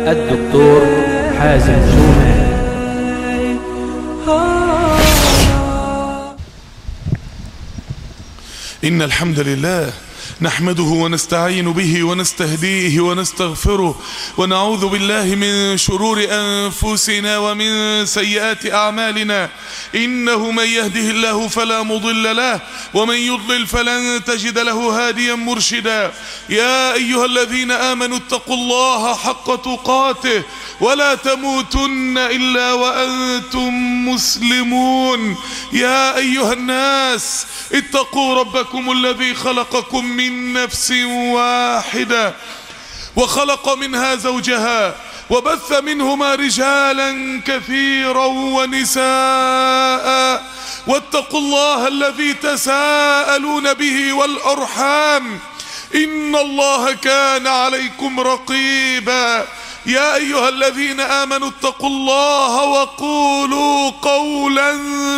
الدكتور حازم شومان. إن الحمد لله نحمده ونستعين به ونستهديه ونستغفره ونعوذ بالله من شرور أنفسنا ومن سيئات أعمالنا. إنه من يهده الله فلا مضل له ومن يضلل فلن تجد له هاديا مرشدا. يا أيها الذين آمنوا اتقوا الله حق تقاته ولا تموتن إلا وأنتم مسلمون. يا أيها الناس اتقوا ربكم الذي خلقكم من نفس واحدة وخلق منها زوجها وبث منهما رجالا كثيرا ونساء واتقوا الله الذي تساءلون به والأرحام إن الله كان عليكم رقيبا. يا أيها الذين آمنوا اتقوا الله وقولوا قولا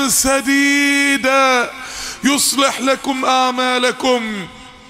سديدا يصلح لكم أعمالكم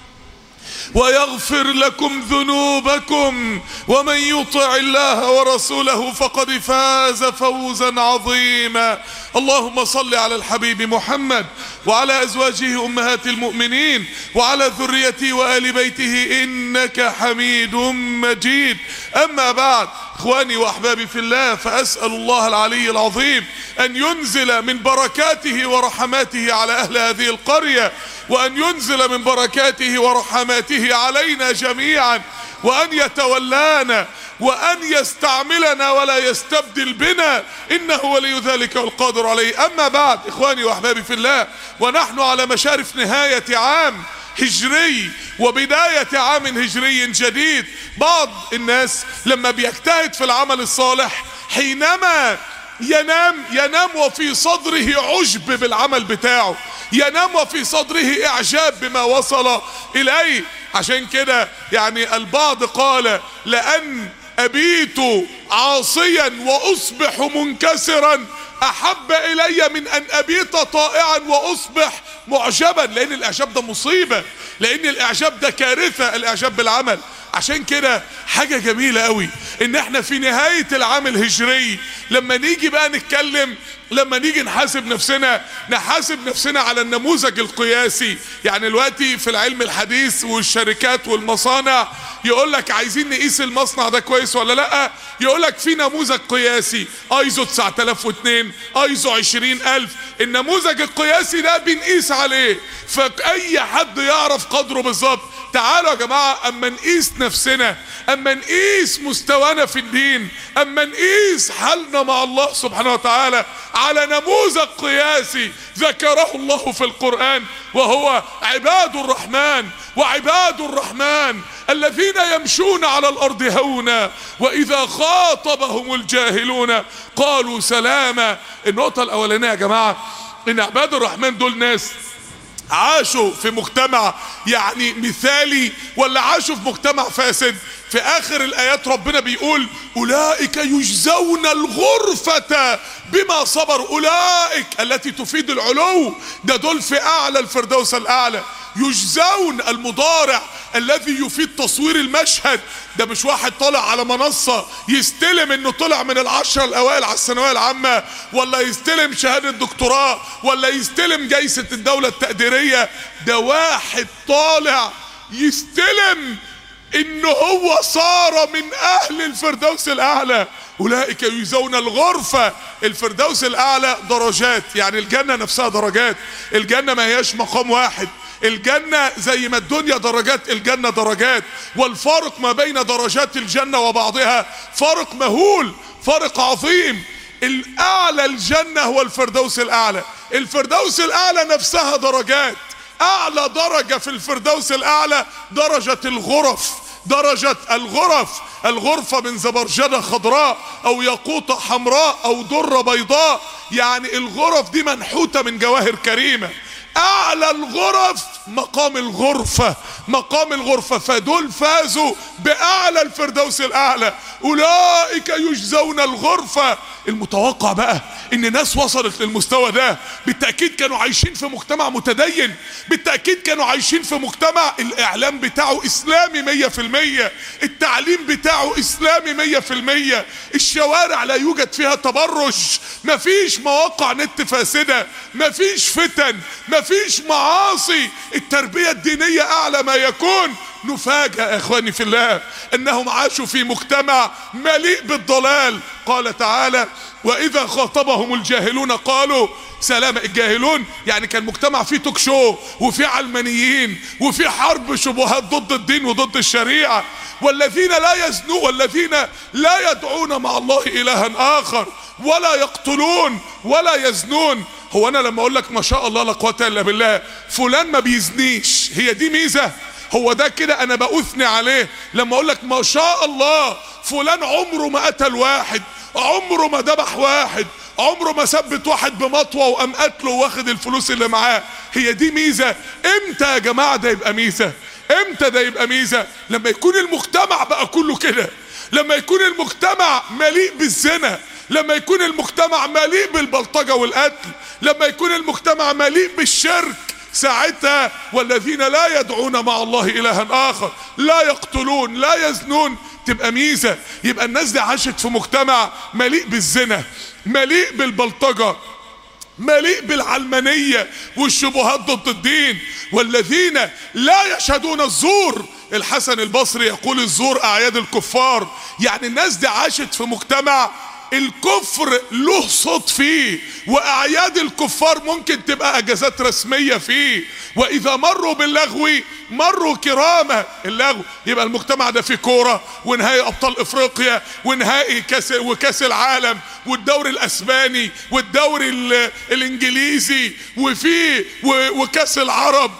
ويغفر لكم ذنوبكم ومن يطع الله ورسوله فقد فاز فوزا عظيما. اللهم صل على الحبيب محمد وعلى أزواجه أمهات المؤمنين وعلى ذريته وآل بيته إنك حميد مجيد. أما بعد، إخواني وأحبابي في الله، فأسأل الله العلي العظيم أن ينزل من بركاته ورحماته على أهل هذه القرية، وأن ينزل من بركاته ورحماته علينا جميعا، وأن يتولانا وأن يستعملنا ولا يستبدل بنا، إنه ولي ذلك والقادر عليه. أما بعد، إخواني وأحبابي في الله، ونحن على مشارف نهاية عام هجري وبداية عام هجري جديد. بعض الناس لما بيجتهد في العمل الصالح حينما ينام وفي صدره عجب بالعمل بتاعه، ينام وفي صدره إعجاب بما وصل إليه. عشان كده يعني البعض قال: لأن أبيت عاصيا وأصبح منكسرا أحب إلي من أن أبيت طائعا وأصبح معجبا. لأن الإعجاب ده مصيبة، لأن الإعجاب ده كارثة، الإعجاب بالعمل. عشان كده حاجة جميلة قوي إن احنا في نهاية العام الهجري لما نيجي بقى نتكلم، لما نيجي نحاسب نفسنا على النموذج القياسي. يعني دلوقتي في العلم الحديث والشركات والمصانع يقول لك عايزين نقيس المصنع ده كويس ولا لا، يقول لك في نموذج قياسي ايزو 9002 ايزو 20000. النموذج القياسي ده بنقيس عليه، فاي حد يعرف قدره بالظبط. تعالوا يا جماعة اما نقيس نفسنا، اما نقيس مستوانا في الدين، اما نقيس حالنا مع الله سبحانه وتعالى على نموذج قياسي ذكره الله في القرآن، وهو عباد الرحمن. وعباد الرحمن الذين يمشون على الأرض هونا وإذا خاطبهم الجاهلون قالوا سلاما. النقطة الأولانية يا جماعة إن عباد الرحمن دول ناس عاشوا في مجتمع يعني مثالي ولا عاشوا في مجتمع فاسد؟ في آخر الآيات ربنا بيقول: أولئك يجزون الغرفة بما صبروا. أولئك التي تفيد العلو، ده دول في أعلى الفردوس الأعلى. يجزون المضارع الذي يفيد تصوير المشهد، ده مش واحد طالع على منصة يستلم انه طلع من العشرة الاوائل على الثانوية العامة، ولا يستلم شهادة دكتوراه، ولا يستلم جايزة الدولة التقديرية. ده واحد طالع يستلم انه هو صار من اهل الفردوس الاعلى. اولئك يجزون الغرفة. الفردوس الاعلى درجات، يعني الجنة نفسها درجات. الجنة ما هياش مقام واحد، الجنة زي ما الدنيا درجات، الجنة درجات. والفارق ما بين درجات الجنة وبعضها فارق مهول، فارق عظيم. الأعلى الجنة هو الفردوس الأعلى. الفردوس الأعلى نفسها درجات. أعلى درجة في الفردوس الأعلى درجة الغرف. درجة الغرف، الغرفة من زبرجدة خضراء أو ياقوتة حمراء أو درة بيضاء، يعني الغرف دي منحوتة من جواهر كريمة. أعلى الغرف مقام الغرفة، مقام الغرفة. فدول فازوا بأعلى الفردوس الأعلى. أولئك يجزون الغرفة. المتوقع بقى ان ناس وصلت للمستوى ده بالتأكيد كانوا عايشين في مجتمع متدين، بالتأكيد كانوا عايشين في مجتمع الاعلام بتاعه اسلامي 100%، التعليم بتاعه اسلامي 100%، الشوارع لا يوجد فيها تبرج، مفيش مواقع نت فاسدة، مفيش فتن، مفيش معاصي، التربية الدينية اعلى ما يكون. نفاجأ يا اخواني في الله انهم عاشوا في مجتمع مليء بالضلال. قال تعالى: واذا خاطبهم الجاهلون قالوا سلاما. الجاهلون يعني كان مجتمع فيه توك شو وفيه علمانيين وفيه حرب شبهات ضد الدين وضد الشريعة. والذين لا يزنون والذين لا يدعون مع الله الها اخر ولا يقتلون ولا يزنون. هو انا لما اقول لك ما شاء الله لا قوة الا بالله فلان ما بيزنيش، هي دي ميزة؟ هو ده كده انا بأثني عليه؟ لما اقول لك ما شاء الله فلان عمره ما قتل واحد، عمره ما ذبح واحد، عمره ما ثبت واحد بمطوه وقام قتله واخد الفلوس اللي معاه، هي دي ميزه؟ امتى يا جماعه ده يبقى ميزه؟ امتى ده يبقى ميزه؟ لما يكون المجتمع بقى كله كده، لما يكون المجتمع مليء بالزنا، لما يكون المجتمع مليء بالبلطجه والقتل، لما يكون المجتمع مليء بالشرك، ساعتها والذين لا يدعون مع الله الها اخر لا يقتلون لا يزنون تبقى ميزة. يبقى الناس دي عاشت في مجتمع مليء بالزنا، مليء بالبلطجة، مليء بالعلمانية والشبهات ضد الدين. والذين لا يشهدون الزور، الحسن البصري يقول الزور اعياد الكفار. يعني الناس دي عاشت في مجتمع الكفر له صوت فيه، واعياد الكفار ممكن تبقى اجازات رسمية فيه، واذا مروا باللغو مروا كرامة. اللغو يبقى المجتمع ده فيه كورة ونهائي ابطال افريقيا ونهائي كاس العالم والدوري الاسباني والدوري الانجليزي وفيه وكاس العرب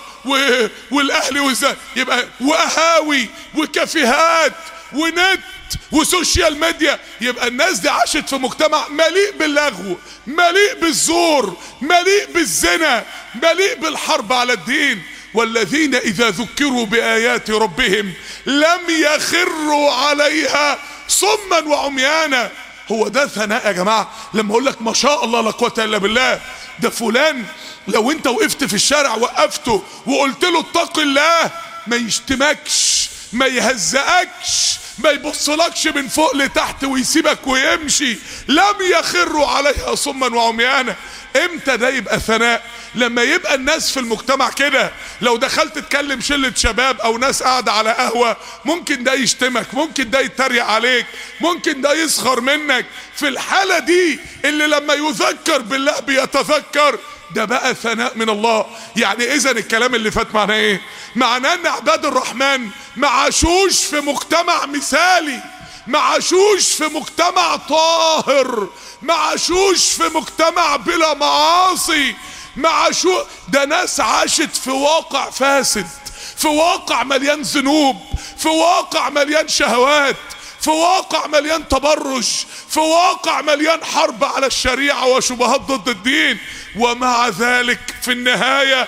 والاهلي يبقى وقهاوي وكافيهات ونت وسوشيال ميديا. يبقى الناس دي عاشت في مجتمع مليء باللغو، مليء بالزور، مليء بالزنا، مليء بالحرب على الدين. والذين اذا ذكروا بايات ربهم لم يخروا عليها صما وعميانا. هو ده ثناء يا جماعه؟ لما اقول لك ما شاء الله لا قوه الا بالله، ده فلان لو انت وقفت في الشارع وقفته وقلت له اتق الله ما يشتمكش، ما يهزقكش، ما يبصلكش من فوق لتحت ويسيبك ويمشي. لم يخروا عليها صما وعميانا. امتى ده يبقى ثناء؟ لما يبقى الناس في المجتمع كده، لو دخلت تكلم شلة شباب او ناس قاعدة على قهوة ممكن ده يشتمك، ممكن ده يتريق عليك، ممكن ده يسخر منك. في الحالة دي اللي لما يذكر بالله بيتذكر، ده بقى ثناء من الله. يعني اذا الكلام اللي فات معناه ايه؟ معناه ان عباد الرحمن ما عاشوش في مجتمع مثالي، ما عاشوش في مجتمع طاهر، ما عاشوش في مجتمع بلا معاصي، ما عاشوش. ده ناس عاشت في واقع فاسد، في واقع مليان ذنوب، في واقع مليان شهوات، في واقع مليان تبرج، في واقع مليان حرب على الشريعة وشبهات ضد الدين. ومع ذلك في النهاية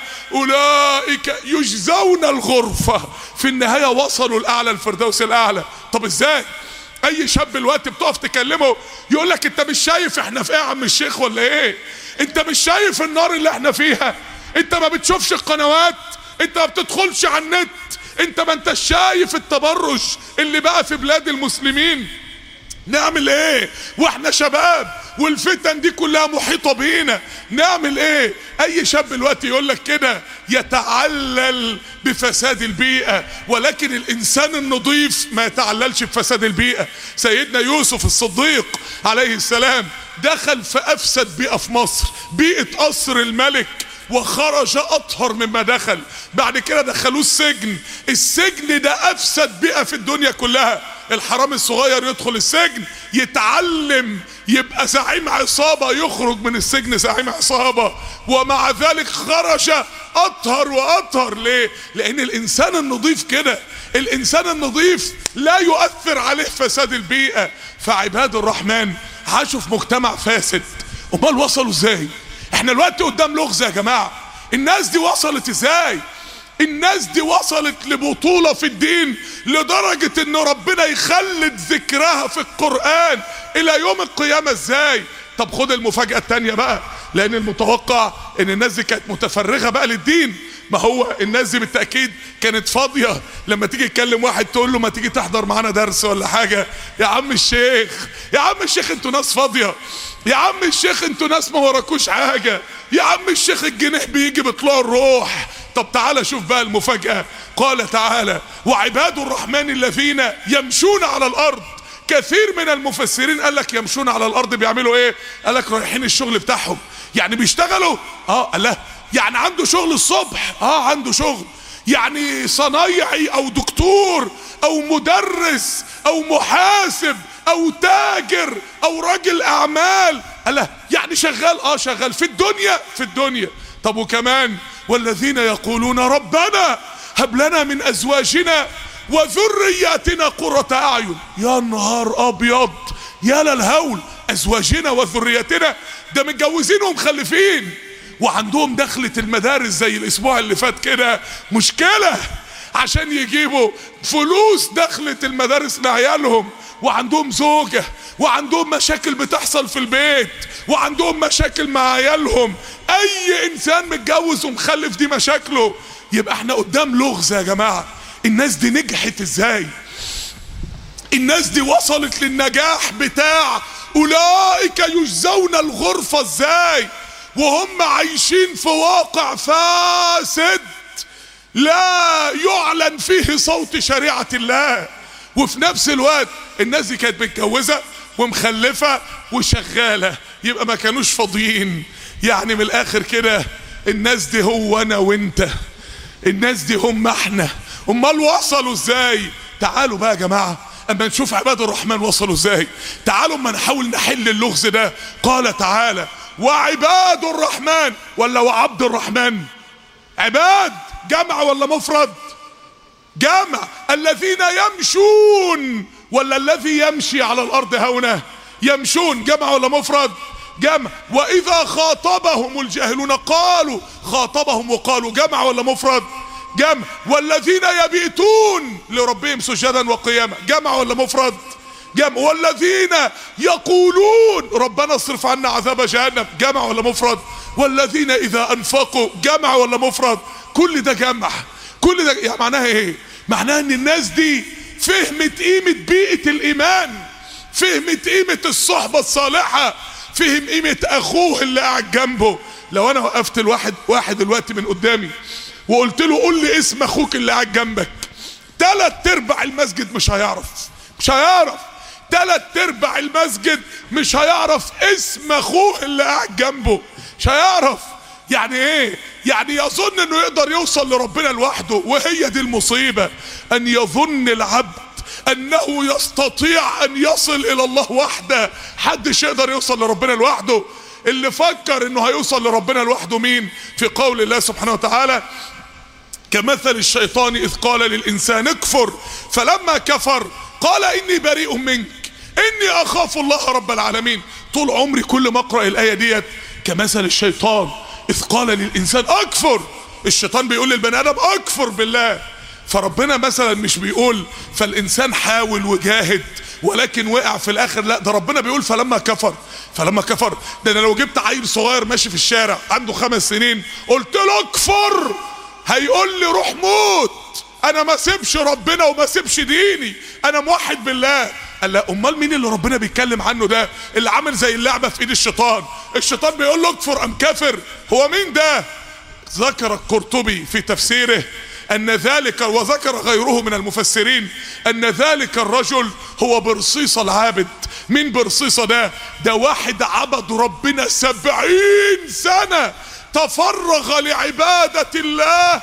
أولئك يجزون الغرفة، في النهاية وصلوا الأعلى، الفردوس الأعلى. طب إزاي؟ أي شاب الوقت بتقف تكلمه يقول لك أنت مش شايف إحنا في إيه يا عم الشيخ ولا إيه؟ أنت مش شايف النار اللي إحنا فيها؟ أنت ما بتشوفش القنوات؟ أنت ما بتدخلش على النت؟ أنت ما أنت شايف التبرج اللي بقى في بلاد المسلمين؟ نعمل ايه واحنا شباب والفتن دي كلها محيطة بينا؟ نعمل ايه؟ اي شاب الوقت يقول لك كده يتعلل بفساد البيئة، ولكن الانسان النظيف ما يتعللش بفساد البيئة. سيدنا يوسف الصديق عليه السلام دخل في افسد بيئة في مصر، بيئة قصر الملك، وخرج اطهر مما دخل. بعد كده دخلوه السجن، السجن ده افسد بيئة في الدنيا كلها. الحرامي الصغير يدخل السجن يتعلم يبقى زعيم عصابة، يخرج من السجن زعيم عصابة، ومع ذلك خرج اطهر واطهر. ليه؟ لان الانسان النظيف كده، الانسان النظيف لا يؤثر عليه فساد البيئة. فعباد الرحمن عاشوا في مجتمع فاسد. امال وصلوا ازاي؟ احنا الوقت قدام لغز يا جماعة. الناس دي وصلت ازاي؟ الناس دي وصلت لبطولة في الدين لدرجة ان ربنا يخلد ذكرها في القرآن الى يوم القيامة. ازاي؟ طب خد المفاجأة التانية بقى، لان المتوقع ان الناس دي كانت متفرغة بقى للدين. ما هو الناس دي بالتأكيد كانت فاضية. لما تيجي تكلم واحد تقول له ما تيجي تحضر معانا درس ولا حاجة، يا عم الشيخ، يا عم الشيخ انتوا ناس فاضية، يا عم الشيخ انتوا ناس ما وراكوش حاجة، يا عم الشيخ الجنيه بيجي بطلوع الروح. طب تعالى شوف بقى المفاجأة. قال تعالى: وعباد الرحمن الذين يمشون على الأرض. كثير من المفسرين قال لك يمشون على الأرض بيعملوا ايه؟ قال لك رايحين الشغل بتاعهم، يعني بيشتغلوا. لا يعني عنده شغل الصبح، عنده شغل، يعني صنايعي او دكتور او مدرس او محاسب او تاجر او راجل اعمال. لا يعني شغال، شغال في الدنيا، في الدنيا. طب وكمان: والذين يقولون ربنا هب لنا من ازواجنا وذرياتنا قرة اعين. يا نهار ابيض، يا للهول، ازواجنا وذرياتنا، ده متجوزين ومخلفين وعندهم دخلة المدارس زي الاسبوع اللي فات كده. مشكلة عشان يجيبوا فلوس دخلة المدارس لعيالهم، وعندهم زوجة، وعندهم مشاكل بتحصل في البيت، وعندهم مشاكل مع عيالهم. اي انسان متجوز ومخلف دي مشاكله. يبقى احنا قدام لغز يا جماعة. الناس دي نجحت ازاي؟ الناس دي وصلت للنجاح بتاع اولئك يجزون الغرفة ازاي وهم عايشين في واقع فاسد لا يعلن فيه صوت شريعة الله؟ وفي نفس الوقت الناس دي كانت متجوزة ومخلفة وشغالة، يبقى ما كانوش فاضيين. يعني من الاخر كده الناس دي هو انا وانت، الناس دي هم احنا. امال وصلوا ازاي؟ تعالوا بقى يا جماعة اما نشوف عباد الرحمن وصلوا ازاي. تعالوا اما نحاول نحل اللغز ده. قال تعالى: وعباد الرحمن، ولا وعبد الرحمن؟ عباد جمع ولا مفرد؟ جمع. الذين يمشون، ولا الذي يمشي على الارض هنا؟ يمشون جمع ولا مفرد؟ جمع. واذا خاطبهم الجاهلون قالوا، خاطبهم وقالوا جمع ولا مفرد؟ جمع. والذين يبيتون لربهم سجدا وقياما جمع ولا مفرد؟ جمع. والذين يقولون ربنا اصرف عنا عذاب جهنم جمع ولا مفرد؟ والذين اذا انفقوا جمع ولا مفرد؟ كل ده جمع. كل ده يعني معناها ايه؟ معناها ان الناس دي فهمت قيمة بيئة الايمان، فهمت قيمة الصحبة الصالحة، فهم قيمة اخوه اللي قاعد جنبه. لو انا وقفت واحد دلوقتي من قدامي وقلت له قول لي اسم اخوك اللي قاعد جنبك، 3/4 المسجد مش هيعرف، مش هيعرف. 3/4 المسجد مش هيعرف اسم اخوه اللي قاعد جنبه، مش هيعرف. يعني ايه؟ يعني يظن انه يقدر يوصل لربنا لوحده. وهي دي المصيبة، ان يظن العبد انه يستطيع ان يصل الى الله وحده. حدش يقدر يوصل لربنا لوحده. اللي فكر انه هيوصل لربنا لوحده مين؟ في قول الله سبحانه وتعالى: كمثل الشيطان اذ قال للانسان اكفر فلما كفر قال اني بريء منك اني اخاف الله رب العالمين. طول عمري كل ما اقرا الايه ديت كمثل الشيطان اذ قال للانسان اكفر، الشيطان بيقول للبني ادم اكفر بالله. فربنا مثلا مش بيقول فالانسان حاول وجاهد ولكن وقع في الاخر، لا ده ربنا بيقول فلما كفر. فلما كفر ده انا لو جبت عيل صغير ماشي في الشارع عنده 5 سنين قلت له اكفر هيقول لي روح موت، انا ما سيبش ربنا وما سيبش ديني، انا موحد بالله. قال لا، امال مين اللي ربنا بيتكلم عنه ده؟ اللي عامل زي اللعبه في ايد الشيطان، الشيطان بيقول له اكفر ام كافر. هو مين ده؟ ذكر القرطبي في تفسيره ان ذلك، وذكر غيره من المفسرين، ان ذلك الرجل هو برصيصة العابد. مين برصيصة ده؟ ده واحد عبد ربنا 70 سنة، تفرغ لعبادة الله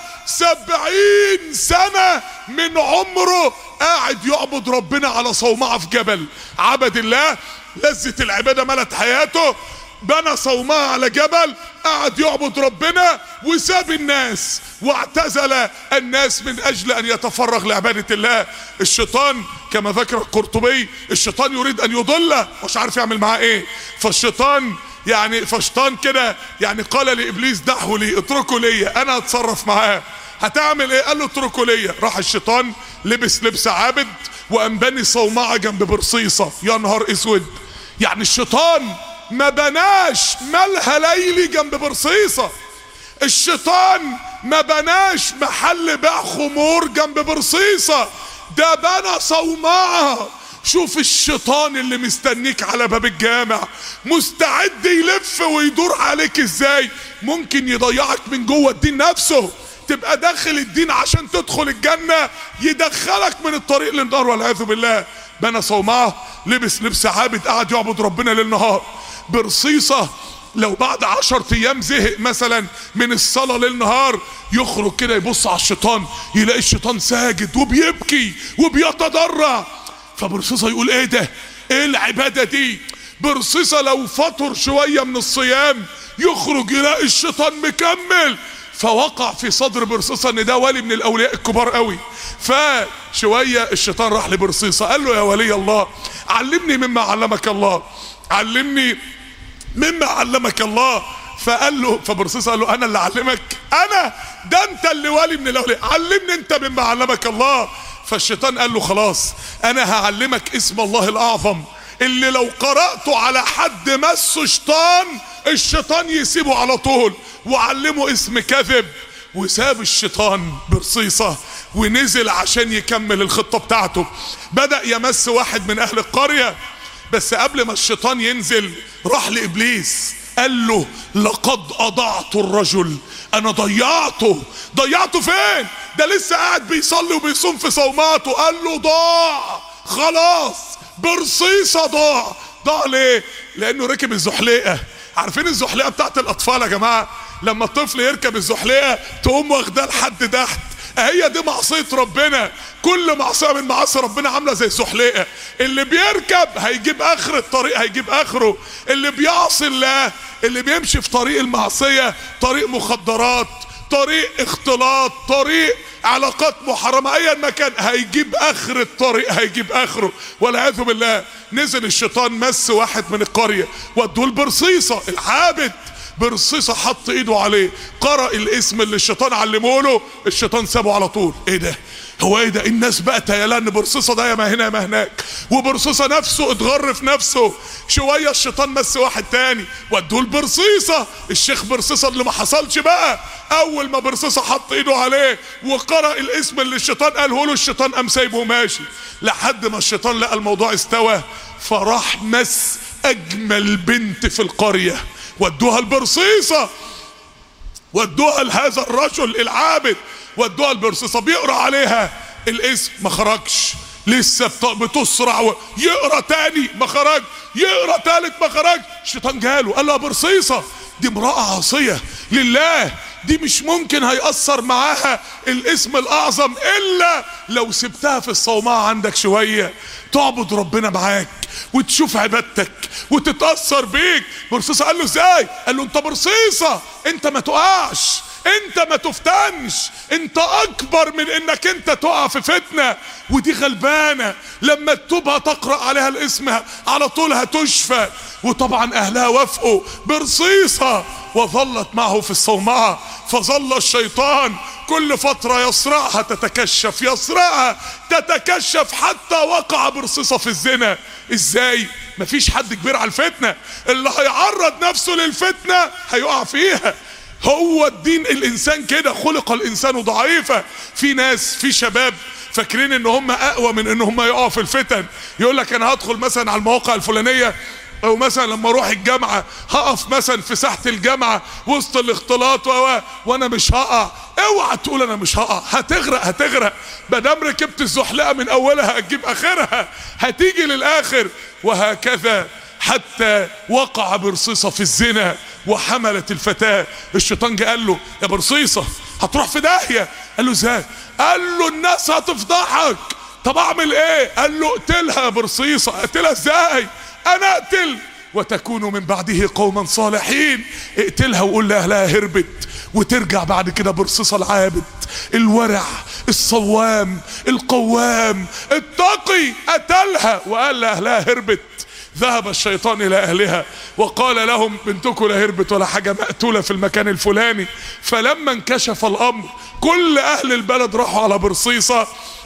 70 سنة من عمره قاعد يعبد ربنا على صومعة في جبل. عبد الله، لذة العبادة ملت حياته، بنى صومعة على جبل، قاعد يعبد ربنا وساب الناس واعتزل الناس من اجل ان يتفرغ لعبادة الله. الشيطان كما ذكر القرطبي الشيطان يريد ان يضله، مش عارف يعمل معاه ايه. فالشيطان يعني كده يعني قال لابليس دعه لي، اتركه لي انا اتصرف معاه. هتعمل ايه؟ قال له اتركوا ليا. راح الشيطان لبس لبس عابد وقام بني صومعة جنب برصيصة. يا نهار اسود، يعني الشيطان ما بناش ملهى ليلي جنب برصيصة، الشيطان ما بناش محل بيع خمور جنب برصيصة، ده بنى صومعة. شوف الشيطان اللي مستنيك على باب الجامع مستعد يلف ويدور عليك ازاي، ممكن يضيعك من جوه الدين نفسه، تبقى داخل الدين عشان تدخل الجنة يدخلك من الطريق للنار والعياذ بالله. بنى صومعة، لبس لبس عابد، قعد يعبد ربنا ليل نهار. برصيصة لو بعد 10 ايام زهق مثلا من الصلاة ليل نهار، يخرج كده يبص على الشيطان يلاقي الشيطان ساجد وبيبكي وبيتضرع، فبرصيصة يقول ايه ده؟ ايه العبادة دي؟ برصيصة لو فطر شوية من الصيام يخرج يلاقي الشيطان مكمل، فوقع في صدر برصيصة ان ده ولي من الاولياء الكبار قوي. فشوية الشيطان راح لبرصيصة قال له يا ولي الله علمني مما علمك الله، علمني مما علمك الله. فقال له، فبرصيصة قال له انا اللي اعلمك؟ انا ده انت اللي ولي من الاولياء، علمني انت مما علمك الله. فالشيطان قال له خلاص انا هعلمك اسم الله الاعظم اللي لو قرأته على حد مسه شيطان الشيطان يسيبه على طول، وعلمه اسم كذب. وساب الشيطان برصيصة ونزل عشان يكمل الخطة بتاعته. بدأ يمس واحد من اهل القرية، بس قبل ما الشيطان ينزل راح لإبليس قال له لقد أضعت الرجل، انا ضيعته فين؟ ده لسه قاعد بيصلي وبيصوم في صوماته. قال له ضاع خلاص، برصيصة ضاع ليه؟ لانه ركب الزحليقة. عارفين الزحليقة بتاعت الاطفال يا جماعة؟ لما الطفل يركب الزحليقة تقوم واخداه لحد تحت، هي دي معصية ربنا. كل معصية من معاصي ربنا عاملة زي الزحليقة، اللي بيركب هيجيب اخر الطريق، هيجيب اخره. اللي بيعصي الله، اللي بيمشي في طريق المعصية، طريق مخدرات، طريق اختلاط، طريق علاقات محرمة، ايا مكان، هيجيب اخر الطريق، هيجيب اخره والعياذ بالله. نزل الشيطان مس واحد من القرية ودوه البرصيصة العابد. برصيصة حط ايده عليه، قرأ الاسم اللي الشيطان علمه له، الشيطان سابه على طول. ايه ده؟ هو ايه ده؟ الناس بقى تيلان برصيصة ده يا ما هنا يا ما هناك، وبرصيصة نفسه اتغر في نفسه. شوية الشيطان مس واحد تاني ودوه البرصيصة، الشيخ برصيصة اللي ما حصلش بقى. اول ما برصيصة حط ايده عليه وقرأ الاسم اللي الشيطان قاله له، الشيطان قام سايبه ماشي لحد ما الشيطان لقى الموضوع استوى، فراح مس اجمل بنت في القرية ودوها البرصيصة، ودوها لهذا الرجل العابد، ودوها البرصيصة. بيقرأ عليها الاسم ما خرجش، لسه بتسرع يقرأ تاني ما خرج، يقرأ تالت ما خرج. الشيطان جاله قال له يا برصيصة دي امرأة عاصية لله، دي مش ممكن هيأثر معاها الاسم الأعظم إلا لو سبتها في الصومعة عندك شوية تعبد ربنا معاك وتشوف عبادتك وتتأثر بيك. برصيصة قال له ازاي؟ قال له انت برصيصة، انت ما تقعش، انت ما تفتنش، انت اكبر من انك انت تقع في فتنة، ودي غلبانة لما تتوبها تقرأ عليها الاسم على طول هتشفى. وطبعا اهلها وافقوا. برصيصة وظلت معه في الصومعة، فظل الشيطان كل فترة يصرعها تتكشف، يصرعها تتكشف، حتى وقع برصيصة في الزنا. ازاي؟ مفيش حد كبير على الفتنة، اللي هيعرض نفسه للفتنة هيقع فيها. هو الدين الانسان كده، خلق الانسان ضعيفا. في ناس، في شباب فاكرين ان هم اقوى من ان هم يقعوا في الفتن. يقول لك انا هدخل مثلا على المواقع الفلانية، او مثلا لما اروح الجامعة هقف مثلا في ساحة الجامعة وسط الاختلاط وانا مش هقع. اوعى تقول انا مش هقع، هتغرق. مادام ركبت الزحلقة من اولها هتجيب اخرها، هتيجي للاخر. وهكذا حتى وقع برصيصة في الزنا وحملت الفتاة. الشيطان جه قال له يا برصيصة هتروح في داهية. قال له ازاي؟ قال له الناس هتفضحك. طب اعمل ايه؟ قال له اقتلها يا برصيصة. اقتلها ازاي؟ انا اقتل وتكون من بعده قوما صالحين. اقتلها وقول لاهلها هربت، وترجع بعد كده برصيصة العابد الورع الصوام القوام التقي. قتلها وقال لاهلها هربت. ذهب الشيطان الى اهلها وقال لهم بنتكم لا هربت ولا حاجة، مقتولة في المكان الفلاني. فلما انكشف الامر كل اهل البلد راحوا على برصيصة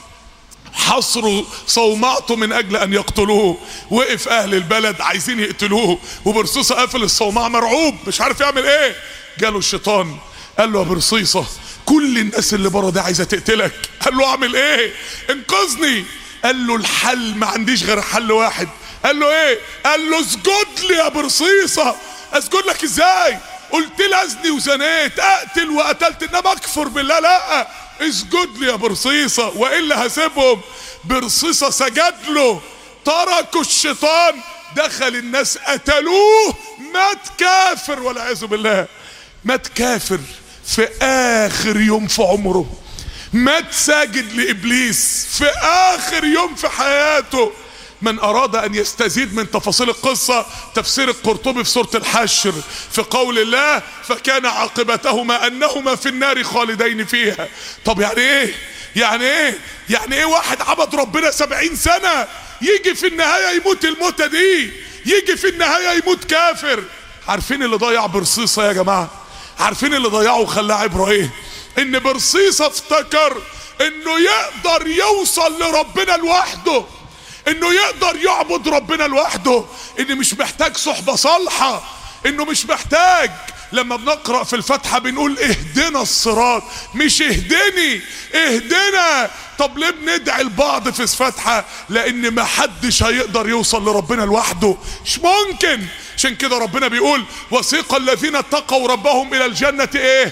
حصروا صومعته من اجل ان يقتلوه. وقف اهل البلد عايزين يقتلوه وبرصيصة قافل الصومعة مرعوب مش عارف يعمل ايه. جاله الشيطان قال له يا برصيصة كل الناس اللي بره دي عايزة تقتلك. قال له اعمل ايه؟ انقذني. قال له الحل ما عنديش غير حل واحد. قال له ايه؟ قال له اسجد لي يا برصيصة. اسجد لك ازاي؟ قلت لي ازني وزنيت اقتل وقتلت انما اكفر بالله لا. اسجد لي يا برصيصة والا هسيبهم. برصيصة سجد له، تركوا الشيطان، دخل الناس قتلوه، مات كافر والعياذ بالله. مات كافر في اخر يوم في عمره، مات ساجد لابليس في اخر يوم في حياته. من اراد ان يستزيد من تفاصيل القصة تفسير القرطبي في سورة الحشر في قول الله فكان عاقبتهما انهما في النار خالدين فيها. طب يعني ايه؟ يعني ايه واحد عبد ربنا 70 سنة يجي في النهاية يموت الموتة دي، يجي في النهاية يموت كافر؟ عارفين اللي ضيع برصيصة يا جماعة؟ عارفين اللي ضيعه وخلاه عبرة ايه؟ ان برصيصة افتكر انه يقدر يوصل لربنا لوحده، انه يقدر يعبد ربنا لوحده، انه مش محتاج صحبة صالحة، انه مش محتاج. لما بنقرأ في الفاتحة بنقول اهدنا الصراط، مش اهدني، اهدنا. طب ليه بندعي البعض في الفاتحة؟ لان ما حدش هيقدر يوصل لربنا لوحده، مش ممكن. عشان كده ربنا بيقول وسيق الذين اتقوا ربهم الى الجنة ايه؟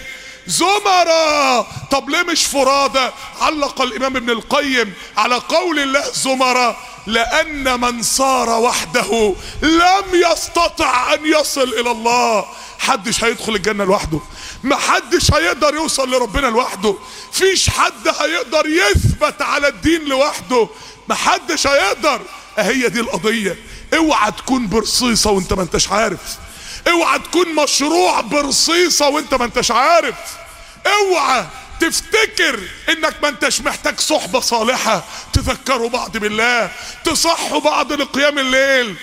زمرا. طب ليه مش فرادى؟ علق الامام ابن القيم على قول الله زمرا لان من صار وحده لم يستطع ان يصل الى الله. حدش هيدخل الجنة لوحده، محدش هيقدر يوصل لربنا لوحده، فيش حد هيقدر يثبت على الدين لوحده، محدش هيقدر. هي دي القضية. اوعى تكون برصيصة وانت ما انتش عارف، اوعى تكون مشروع برصيصة وانت ما انتش عارف، اوعى تفتكر انك ما انتش محتاج صحبة صالحة تذكروا بعض بالله، تصحوا بعض لقيام الليل،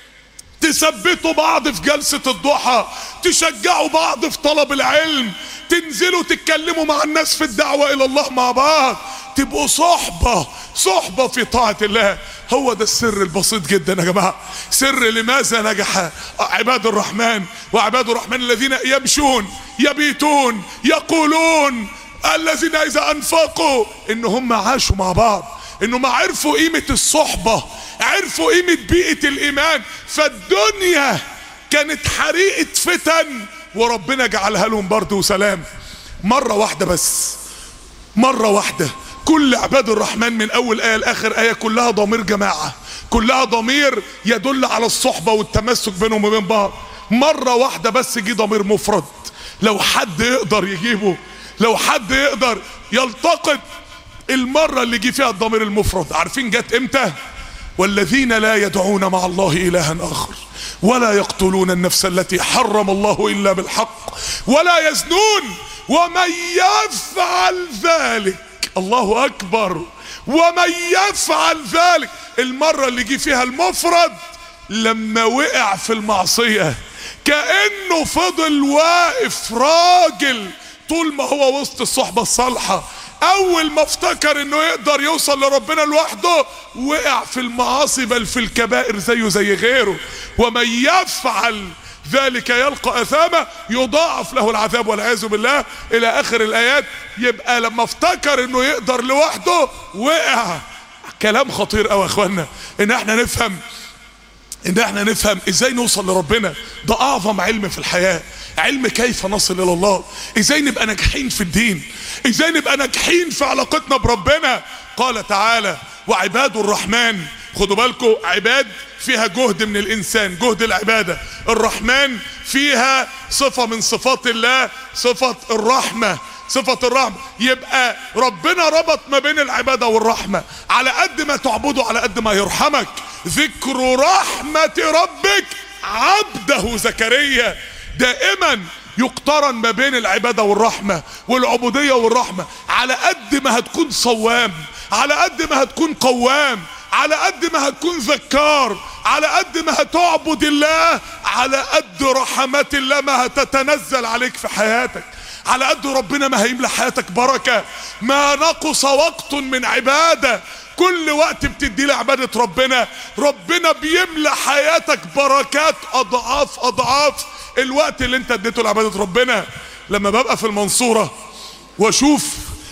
تثبتوا بعض في جلسة الضحى، تشجعوا بعض في طلب العلم، تنزلوا تتكلموا مع الناس في الدعوة الى الله مع بعض، تبقوا صحبة في طاعة الله. هو ده السر البسيط جدا يا جماعة. سر لماذا نجح عباد الرحمن، وعباد الرحمن الذين يمشون يبيتون يقولون الذين اذا انفقوا، ان هم عاشوا مع بعض، انهم عرفوا قيمة الصحبة، عرفوا قيمة بيئة الايمان. فالدنيا كانت حريقة فتن وربنا جعلها لهم برد وسلام. مرة واحدة بس، مرة واحدة. كل عباد الرحمن من اول ايه لاخر ايه كلها ضمير جماعة، كلها ضمير يدل على الصحبة والتمسك بينهم وبين بعض. مرة واحدة بس جه ضمير مفرد. لو حد يقدر يجيبه، لو حد يقدر يلتقط المرة اللي جه فيها الضمير المفرد، عارفين جت امتى؟ والذين لا يدعون مع الله إلها آخر ولا يقتلون النفس التي حرم الله إلا بالحق ولا يزنون ومن يفعل ذلك، الله أكبر، ومن يفعل ذلك. المرة اللي جه فيها المفرد لما وقع في المعصية، كأنه فضل واقف راجل طول ما هو وسط الصحبة الصالحة. اول ما افتكر انه يقدر يوصل لربنا لوحده وقع في المعاصي بل في الكبائر زيه زي غيره. ومن يفعل ذلك يلقى اثاما يضاعف له العذاب والعياذ بالله الى اخر الايات. يبقى لما افتكر انه يقدر لوحده وقع. كلام خطير قوي يا اخوانا ان احنا نفهم ازاي نوصل لربنا. ده اعظم علم في الحياة، علم كيف نصل الى الله، ازاي نبقى ناجحين في الدين، ازاي نبقى ناجحين في علاقتنا بربنا. قال تعالى وعباد الرحمن، خدوا بالكم، عباد فيها جهد من الانسان، جهد العبادة. الرحمن فيها صفة من صفات الله، صفة الرحمة، صفة الرحمة. يبقى ربنا ربط ما بين العبادة والرحمة، على قد ما تعبده على قد ما يرحمك. ذكر رحمة ربك عبده زكريا، دائما يقترن ما بين العبادة والرحمة والعبودية والرحمة. على قد ما هتكون صوام، على قد ما هتكون قوام، على قد ما هتكون ذكار، على قد ما هتعبد الله على قد رحمات الله ما هتتنزل عليك في حياتك، على قد ربنا ما هيملى حياتك بركة. ما نقص وقت من عبادة، كل وقت بتدي لعبادة ربنا ربنا بيملى حياتك بركات اضعاف اضعاف الوقت اللي انت اديته لعبادة ربنا. لما ببقى في المنصورة واشوف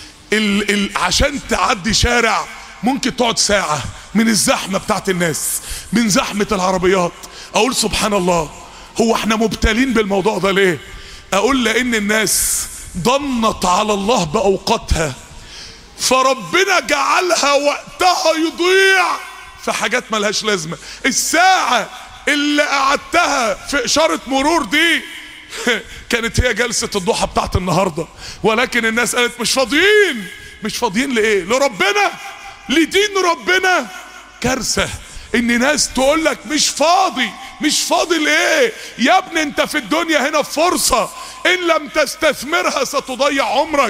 عشان تعدي شارع ممكن تقعد ساعة من الزحمة بتاعت الناس، من زحمة العربيات، اقول سبحان الله، هو احنا مبتلين بالموضوع ده ليه؟ اقول لان الناس ضنت على الله باوقاتها، فربنا جعلها وقتها يضيع في حاجات ملهاش لازمة. الساعة اللي قعدتها في اشارة مرور دي كانت هي جلسة الضحى بتاعت النهاردة، ولكن الناس قالت مش فاضيين. مش فاضيين لإيه؟ لربنا، لدين ربنا. كارثة ان ناس تقول لك مش فاضي. مش فاضي لإيه؟ يا ابني انت في الدنيا هنا فرصة، ان لم تستثمرها ستضيع عمرك.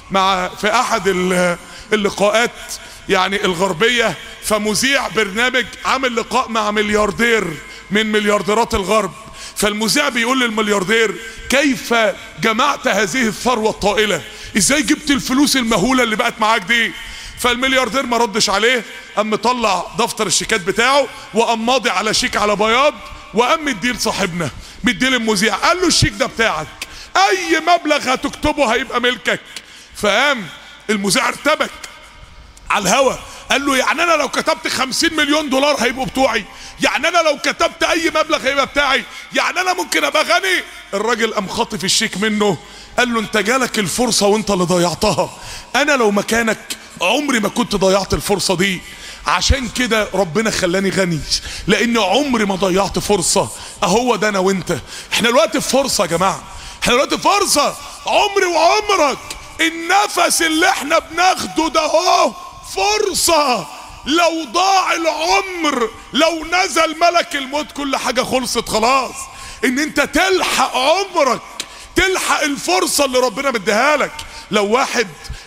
في احد اللقاءات يعني الغربية، فمذيع برنامج عامل لقاء مع ملياردير من مليارديرات الغرب، فالمذيع بيقول للملياردير كيف جمعت هذه الثروة الطائلة؟ ازاي جبت الفلوس المهولة اللي بقت معاك دي؟ فالملياردير ما ردش عليه، قام مطلع دفتر الشيكات بتاعه وقام ماضي على شيك على بياض وقام مديه لصاحبنا، مديه للمذيع، قال له الشيك ده بتاعك، اي مبلغ هتكتبه هيبقى ملكك. فقام المذيع ارتبك على الهوا، قال له يعني انا لو كتبت 50 مليون دولار هيبقوا بتوعي؟ يعني انا لو كتبت اي مبلغ هيبقى بتاعي؟ يعني انا ممكن ابقى غني؟ الراجل قام خاطف الشيك منه، قال له انت جالك الفرصة وانت اللي ضيعتها، انا لو مكانك عمري ما كنت ضيعت الفرصة دي. عشان كده ربنا خلاني غني، لان عمري ما ضيعت فرصة. اهو ده انا وانت، احنا دلوقتي في فرصة يا جماعة، احنا دلوقتي في فرصة. عمري وعمرك النفس اللي احنا بناخده ده هو فرصة. لو ضاع العمر، لو نزل ملك الموت، كل حاجة خلصت خلاص. ان انت تلحق عمرك، تلحق الفرصة اللي ربنا مديها لك. لو واحد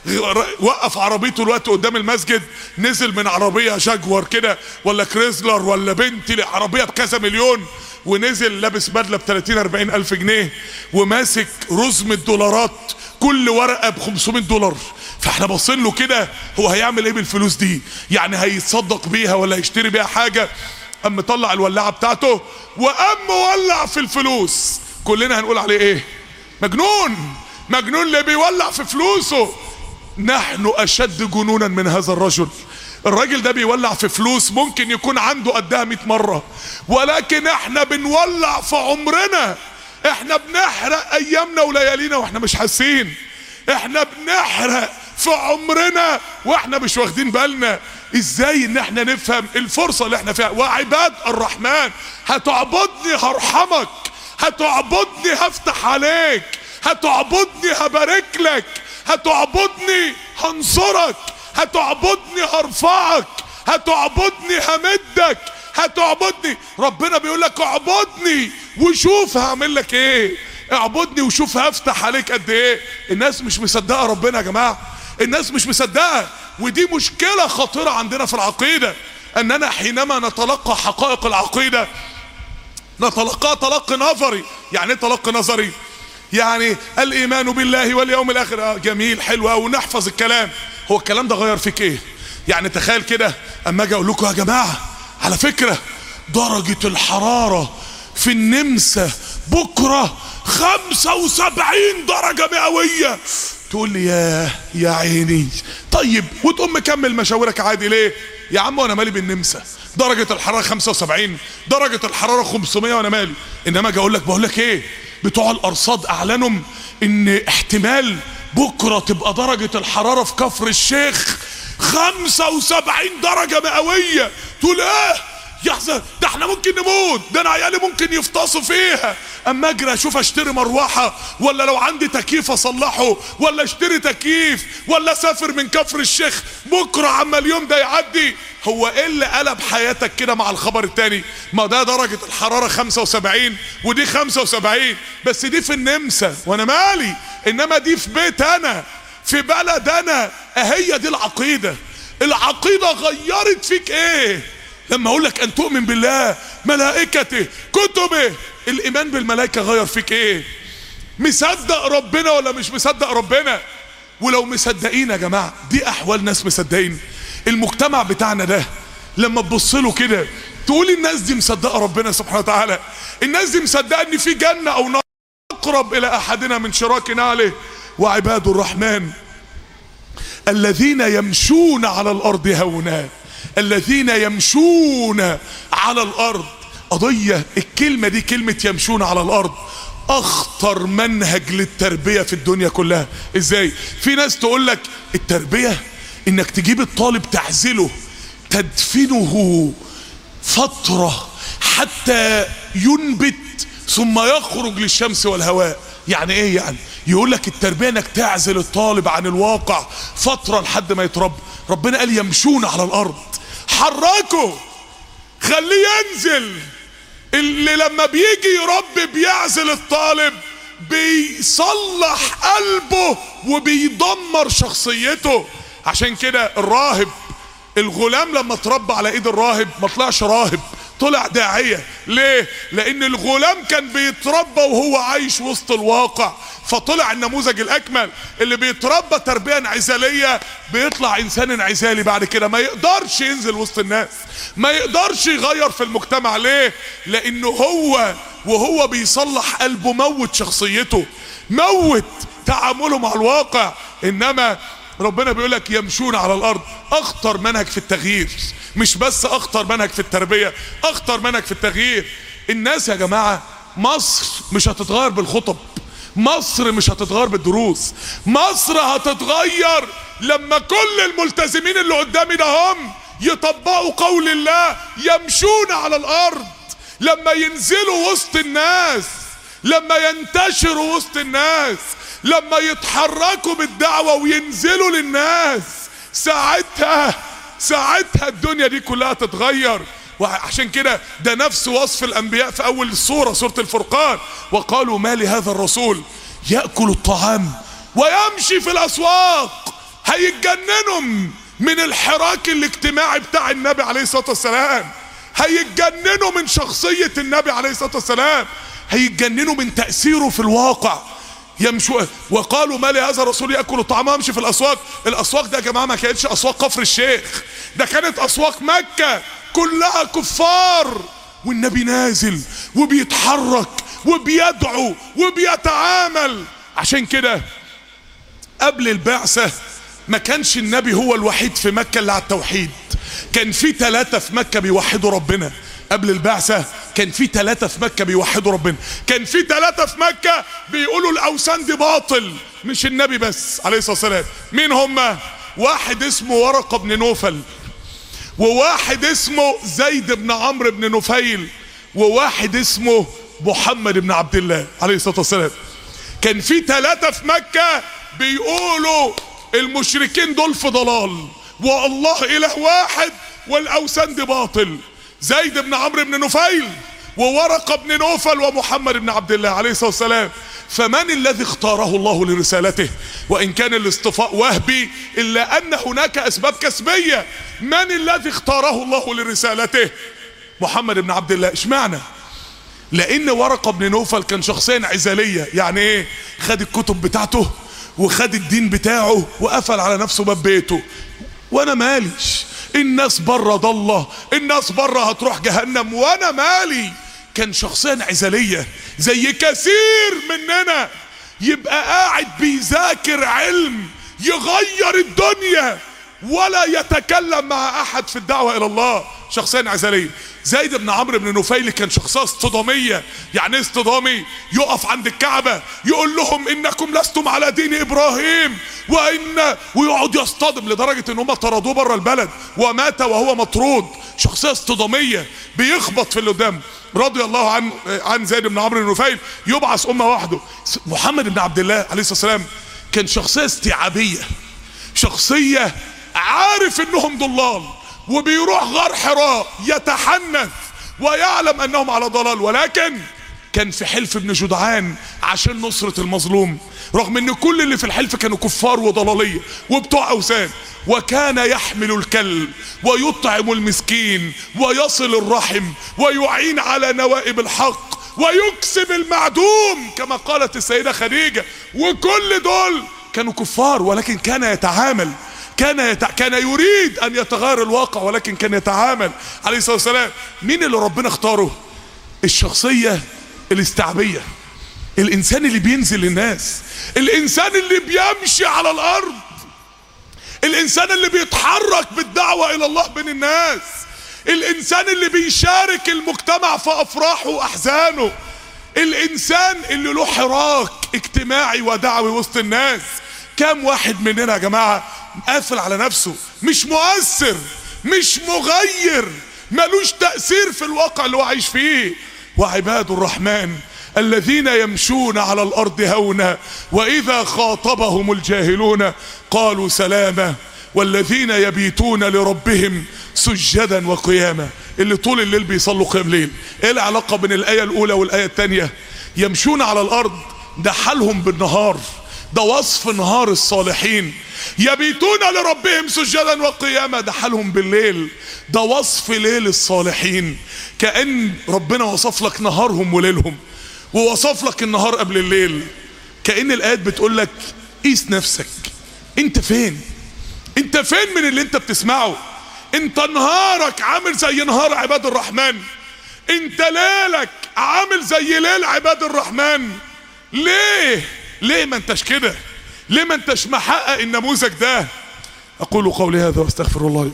وقف عربيته الوقت قدام المسجد، نزل من عربية جاكوار كده ولا كريزلر ولا بنتلي، عربية بكذا مليون، ونزل لابس بدلة ب30 40 الف جنيه وماسك رزمة دولارات، كل ورقة ب500 $، فاحنا باصين له كده، هو هيعمل ايه بالفلوس دي؟ يعني هيتصدق بيها ولا يشتري بيها حاجة؟ قام مطلع الولاعة بتاعته وقام مولع في الفلوس. كلنا هنقول عليه ايه؟ مجنون. مجنون اللي بيولع في فلوسه. نحن اشد جنونا من هذا الرجل. الراجل ده بيولع في فلوس ممكن يكون عنده قدها 100 مرة، ولكن احنا بنولع في عمرنا. احنا بنحرق ايامنا وليالينا واحنا مش حاسين. احنا بنحرق في عمرنا واحنا مش واخدين بالنا. ازاي ان احنا نفهم الفرصة اللي احنا فيها؟ وعباد الرحمن، هتعبدني هرحمك، هتعبدني هفتح عليك، هتعبدني هبارك لك، هتعبدني هنصرك، هتعبدني هرفعك، هتعبدني همدك، هتعبدني. ربنا بيقول لك اعبدني وشوف هعمل لك ايه، اعبدني وشوف هفتح عليك قد ايه. الناس مش مصدقه ربنا يا جماعه، الناس مش مصدقه، ودي مشكله خطيره عندنا في العقيده، اننا حينما نتلقى حقائق العقيده نتلقاها تلقي نظري. يعني ايه تلقي نظري؟ يعني الايمان بالله واليوم الاخر، جميل حلو قوي ونحفظ الكلام. هو الكلام ده غير فيك ايه؟ يعني تخيل كده اما اجي اقول لكم يا جماعه على فكره درجه الحراره في النمسا بكره 75 درجه مئويه، تقول لي يا عيني. طيب وتقوم مكمل مشاورك عادي ليه؟ يا عم وانا مالي بالنمسا، درجه الحراره 75 درجه الحراره 500 وانا مالي. انما اجي بقول لك ايه، بتوع الارصاد اعلنوا ان احتمال بكره تبقى درجه الحراره في كفر الشيخ 75 درجه مئويه. تقول ايه يحزن، ده احنا ممكن نموت، ده انا عيالي ممكن يفطسوا فيها. اما اجري اشوف اشتري مروحه، ولا لو عندي تكييف اصلحه، ولا اشتري تكييف، ولا اسافر من كفر الشيخ بكره عما اليوم ده يعدي. هو ايه اللي قلب حياتك كده مع الخبر التاني؟ ما ده درجه الحراره 75 ودي 75، بس دي في النمسا وانا مالي، انما دي في بيت انا في بلد انا. هي دي العقيده. العقيده غيرت فيك ايه؟ لما اقول لك ان تؤمن بالله ملائكته كتبه، الايمان بالملائكة غير فيك ايه؟ مصدق ربنا ولا مش مصدق ربنا؟ ولو مصدقين يا جماعة، دي احوال ناس مصدقين. المجتمع بتاعنا ده لما تبص له كده تقول الناس دي مصدقة ربنا سبحانه وتعالى، الناس دي مصدقة ان في جنة او نار اقرب الى احدنا من شراك نعله. وعباد الرحمن الذين يمشون على الارض هونا، الذين يمشون على الارض. قضية الكلمة دي، كلمة يمشون على الارض، اخطر منهج للتربية في الدنيا كلها. ازاي؟ في ناس تقول لك التربية انك تجيب الطالب تعزله، تدفنه فترة حتى ينبت ثم يخرج للشمس والهواء. يعني ايه يعني؟ يقول لك التربية انك تعزل الطالب عن الواقع فترة لحد ما يتربى. ربنا قال يمشون على الارض، حركه، خليه ينزل. اللي لما بيجي يربي بيعزل الطالب بيصلح قلبه وبيدمر شخصيته. عشان كده الراهب، الغلام لما اتربى على ايد الراهب ما طلعش راهب، طلع داعية. ليه؟ لان الغلام كان بيتربى وهو عايش وسط الواقع، فطلع النموذج الاكمل. اللي بيتربى تربية انعزالية بيطلع انسان انعزالي بعد كده، ما يقدرش ينزل وسط الناس، ما يقدرش يغير في المجتمع. ليه؟ لانه هو وهو بيصلح قلبه موت شخصيته، موت تعامله مع الواقع. انما ربنا بيقولك يمشون على الارض، اخطر منهج في التغيير، مش بس اخطر منهج في التربية، اخطر منهج في التغيير. الناس يا جماعة، مصر مش هتتغير بالخطب، مصر مش هتتغير بالدروس، مصر هتتغير لما كل الملتزمين اللي قدامي ده هم يطبقوا قول الله يمشون على الارض، لما ينزلوا وسط الناس، لما ينتشروا وسط الناس، لما يتحركوا بالدعوة وينزلوا للناس. ساعتها الدنيا دي كلها تتغير. وعشان كده ده نفس وصف الانبياء في اول السورة، سورة الفرقان. وقالوا ما لهذا الرسول يأكل الطعام ويمشي في الاسواق. هيتجننوا من الحراك الاجتماعي بتاع النبي عليه الصلاة والسلام، هيتجننوا من شخصية النبي عليه الصلاة والسلام، هيتجننوا من تأثيره في الواقع. يمشوا. وقالوا ما لهذا الرسول يأكل الطعام ويمشي في الاسواق. الاسواق ده يا جماعة ما كانتش اسواق كفر الشيخ، ده كانت اسواق مكة كلها كفار، والنبي نازل وبيتحرك وبيدعو وبيتعامل. عشان كده قبل البعثة ما كانش النبي هو الوحيد في مكة اللي على التوحيد، كان في 3 في مكة بيوحدوا ربنا. قبل البعثة كان في 3 في مكة بيوحدوا ربنا، كان في 3 في مكة بيقولوا الاوثان دي باطل، مش النبي بس عليه الصلاة والسلام. مين هم؟ واحد اسمه ورقة بن نوفل، وواحد اسمه زيد بن عمرو بن نفيل، وواحد اسمه محمد بن عبد الله عليه الصلاة والسلام. كان في 3 في مكة بيقولوا المشركين دول في ضلال، والله اله واحد، والاوثان دي باطل. زيد بن عمرو بن نفيل وورقة بن نوفل ومحمد بن عبد الله عليه الصلاة والسلام. فمن الذي اختاره الله لرسالته؟ وإن كان الاصطفاء وهبي إلا أن هناك أسباب كسبية. من الذي اختاره الله لرسالته؟ محمد بن عبد الله. اشمعنى؟ لأن ورقة بن نوفل كان شخصية انعزالية. يعني ايه؟ خد الكتب بتاعته وخد الدين بتاعه وقفل على نفسه باب بيته، وانا ماليش، الناس بره ضله، الناس بره هتروح جهنم، وانا مالي. كان شخصية انعزالية زي كثير مننا، يبقى قاعد بيذاكر علم يغير الدنيا ولا يتكلم مع احد في الدعوة الى الله. شخصية انعزالية. زيد بن عمرو بن نفيل كان شخصية اصطدامية. يعني ايه اصطدامي؟ يقف عند الكعبة يقول لهم انكم لستم على دين ابراهيم ويقعد يصطدم لدرجة ان هم طردوه بره البلد ومات وهو مطرود. شخصية اصطدامية بيخبط في اللي قدام. رضي الله عن زيد بن عمرو بن نفيل. يبعث امة وحده. محمد بن عبد الله عليه الصلاة والسلام كان شخصية استيعابية، شخصية عارف انهم ضلال وبيروح غار حراء يتحنث ويعلم انهم على ضلال، ولكن كان في حلف ابن جدعان عشان نصرة المظلوم، رغم ان كل اللي في الحلف كانوا كفار وضلالية وبتوع اوثان، وكان يحمل الكلب ويطعم المسكين ويصل الرحم ويعين على نوائب الحق ويكسب المعدوم كما قالت السيدة خديجة. وكل دول كانوا كفار، ولكن كان يتعامل، كان يريد ان يتغير الواقع، ولكن كان يتعامل عليه الصلاة والسلام. مين اللي ربنا اختاره؟ الشخصية الاستيعابية، الانسان اللي بينزل للناس، الانسان اللي بيمشي على الارض، الانسان اللي بيتحرك بالدعوة الى الله بين الناس، الانسان اللي بيشارك المجتمع في افراحه واحزانه، الانسان اللي له حراك اجتماعي ودعوي وسط الناس. كام واحد مننا يا جماعة قافل على نفسه، مش مؤثر، مش مغير، ملوش تأثير في الواقع اللي هو عايش فيه. وعباد الرحمن الذين يمشون على الارض هونا واذا خاطبهم الجاهلون قالوا سلاما والذين يبيتون لربهم سجدا وقياما. اللي طول الليل بيصلوا قيام ليل. ايه العلاقة بين الآية الاولى والآية الثانية؟ يمشون على الارض ده حالهم بالنهار، ده وصف نهار الصالحين. يبيتون لربهم سجدا وقياما ده حالهم بالليل، ده وصف ليل الصالحين. كأن ربنا وصف لك نهارهم وليلهم، ووصف لك النهار قبل الليل. كأن الآيات بتقول لك قيس نفسك، انت فين؟ انت فين من اللي انت بتسمعه؟ انت نهارك عامل زي نهار عباد الرحمن؟ انت ليلك عامل زي ليل عباد الرحمن؟ ليه ما انتش كده؟ ليه ما انتش محقق النموذج ده؟ اقول قولي هذا واستغفر الله.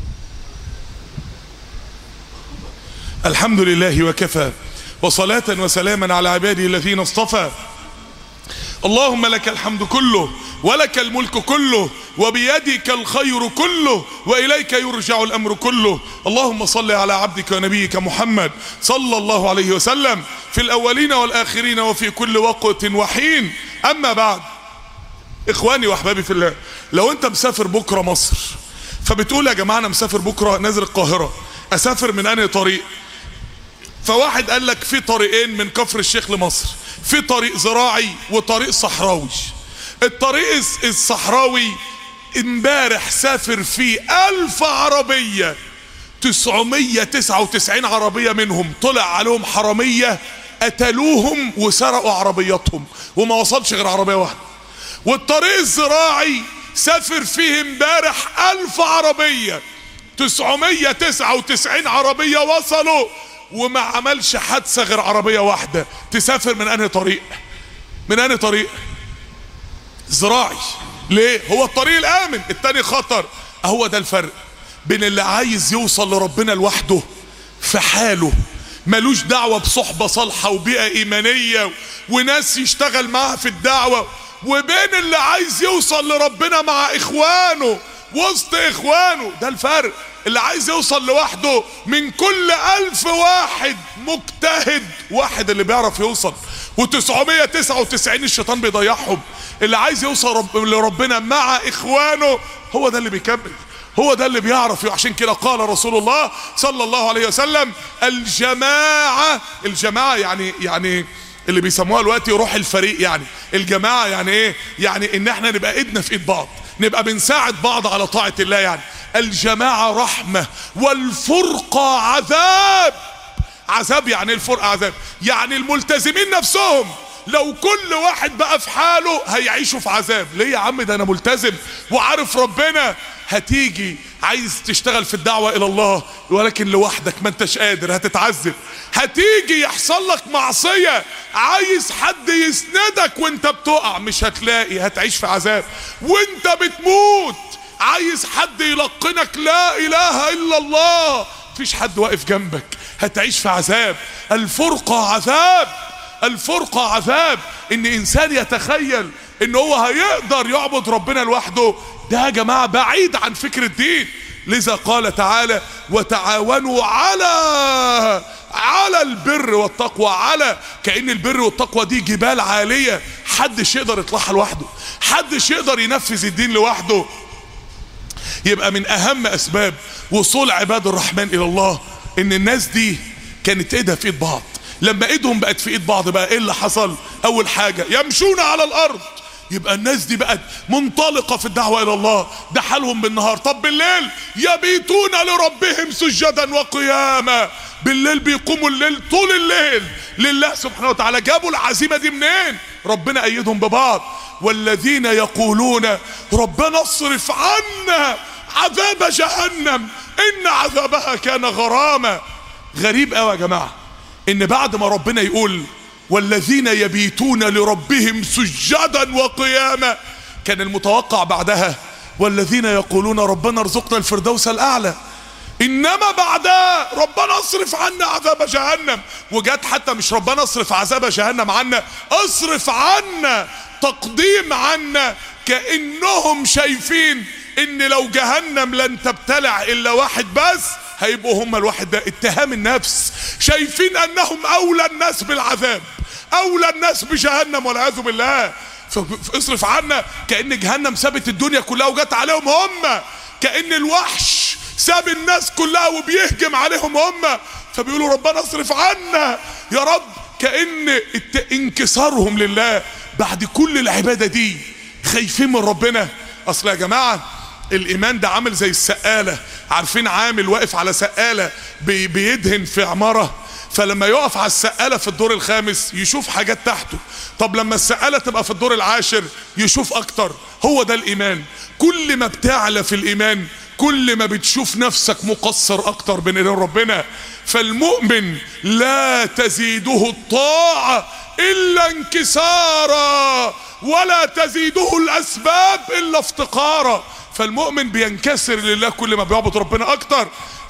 الحمد لله وكفى، وصلاة وسلاما على عباده الذين اصطفى. اللهم لك الحمد كله ولك الملك كله وبيدك الخير كله وإليك يرجع الأمر كله. اللهم صل على عبدك ونبيك محمد صلى الله عليه وسلم في الأولين والآخرين وفي كل وقت وحين. أما بعد، إخواني وأحبابي في الله، لو أنت مسافر بكرة مصر فبتقول يا جماعة أنا مسافر بكرة نازل القاهرة، أسافر من أنهي طريق؟ فواحد قال لك في طريقين من كفر الشيخ لمصر، في طريق زراعي وطريق صحراوي. الطريق الصحراوي امبارح سافر فيه 1000 عربية، 999 عربية منهم طلع عليهم حرامية قتلوهم وسرقوا عربياتهم وما وصلش غير عربية واحدة. والطريق الزراعي سافر فيه امبارح 1000 عربية، 999 عربية وصلوا وما عملش حادثة غير عربية واحدة. تسافر من انهي طريق؟ من انهي طريق؟ زراعي. ليه؟ هو الطريق الآمن، التاني خطر. هو ده الفرق بين اللي عايز يوصل لربنا لوحده في حاله ملوش دعوة بصحبة صالحة وبيئة إيمانية وناس يشتغل معها في الدعوة، وبين اللي عايز يوصل لربنا مع إخوانه وسط إخوانه. ده الفرق. اللي عايز يوصل لوحده من كل 1000 واحد مجتهد واحد اللي بيعرف يوصل، و999 الشيطان بيضيعهم. اللي عايز يوصل لربنا مع إخوانه هو ده اللي بيكمل، هو ده اللي بيعرف. عشان كده قال رسول الله صلى الله عليه وسلم الجماعة يعني اللي بيسموها دلوقتي روح الفريق. يعني الجماعة يعني ايه؟ يعني ان احنا نبقى ايدنا في ايد بعض، نبقى بنساعد بعض على طاعة الله. يعني الجماعة رحمة والفرقة عذاب. عذاب يعني الفرقة عذاب، يعني الملتزمين نفسهم لو كل واحد بقى في حاله هيعيشوا في عذاب. ليه يا عم؟ ده انا ملتزم وعارف ربنا. هتيجي عايز تشتغل في الدعوة الى الله ولكن لوحدك ما انتش قادر، هتتعذب. هتيجي يحصل لك معصية عايز حد يسندك وانت بتقع، مش هتلاقي، هتعيش في عذاب. وانت بتموت عايز حد يلقنك لا اله الا الله، مفيش حد واقف جنبك، هتعيش في عذاب. الفرقة عذاب، الفرقة عذاب. ان انسان يتخيل ان هو هيقدر يعبد ربنا لوحده، ده يا جماعة بعيد عن فكر الدين. لذا قال تعالى وتعاونوا على البر والتقوى. على كأن البر والتقوى دي جبال عالية حدش يقدر يطلعها لوحده، حدش يقدر ينفذ الدين لوحده. يبقى من اهم اسباب وصول عباد الرحمن الى الله ان الناس دي كانت ايدها في ايد بعض. لما ايدهم بقت في ايد بعض بقى ايه اللي حصل؟ اول حاجة يمشون على الارض يبقى الناس دي بقت منطلقة في الدعوة الى الله. ده حالهم بالنهار. طب بالليل يبيتون لربهم سجدا وقياما، بالليل بيقوموا الليل طول الليل لله سبحانه وتعالى. جابوا العزيمة دي منين؟ ربنا أيدهم ببعض. والذين يقولون ربنا اصرف عنا عذاب جهنم إن عذابها كان غراما. غريب قوي يا جماعة إن بعد ما ربنا يقول والذين يبيتون لربهم سجدا وقياما، كان المتوقع بعدها والذين يقولون ربنا ارزقنا الفردوس الأعلى. انما بعدها ربنا اصرف عنا عذاب جهنم. وجات حتى مش ربنا اصرف عذاب جهنم عنا، اصرف عنا، تقديم عنا، كأنهم شايفين ان لو جهنم لن تبتلع الا واحد بس هيبقوا هم الواحد ده. اتهام النفس، شايفين انهم اولى الناس بالعذاب، اولى الناس بجهنم والعياذ بالله. فاصرف عنا كأن جهنم سابت الدنيا كلها وجات عليهم هم، كأن الوحش ساب الناس كلها وبيهجم عليهم هم، فبيقولوا ربنا اصرف عنا يا رب. كأن انكسارهم لله بعد كل العبادة دي خايفين من ربنا. اصل يا جماعة الايمان ده عامل زي السقالة. عارفين عامل واقف على سقالة بيدهن في عمارة، فلما يقف على السقالة في الدور الخامس يشوف حاجات تحته، طب لما السقالة تبقى في الدور العاشر يشوف اكتر. هو ده الايمان. كل ما بتعلى في الايمان كل ما بتشوف نفسك مقصر اكتر بين ايدين ربنا. فالمؤمن لا تزيده الطاعة الا انكسارا ولا تزيده الاسباب الا افتقارا. فالمؤمن بينكسر لله كل ما بيعبد ربنا اكتر.